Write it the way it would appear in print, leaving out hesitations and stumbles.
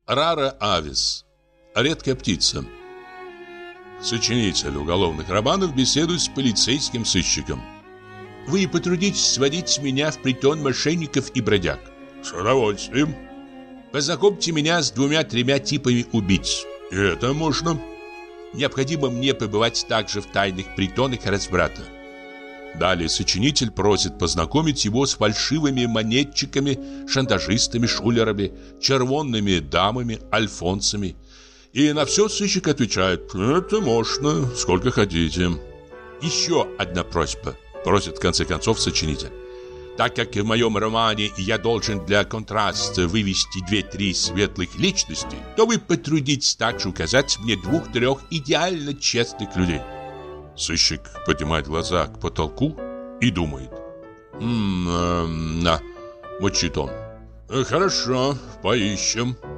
Рара авис. Редкая птица. Сочинитель уголовных романов беседует с полицейским сыщиком. Вы потрудитесь сводить меня в притон мошенников и бродяг. С удовольствием. Познакомьте меня с 2-3 типами убийц. И это можно. Необходимо мне побывать также в тайных притонах разврата. Далее сочинитель просит познакомить его с фальшивыми монетчиками, шантажистами, шулерами, червонными дамами, альфонсами. И на все сыщик отвечает: это можно, сколько хотите. Еще одна просьба, просит в конце концов сочинитель. Так как в моем романе я должен для контраста вывести 2-3 светлых личности, то вы потрудитесь также указать мне 2-3 идеально честных людей. Сыщик поднимает глаза к потолку и думает. Да, мочит он. Хорошо, поищем.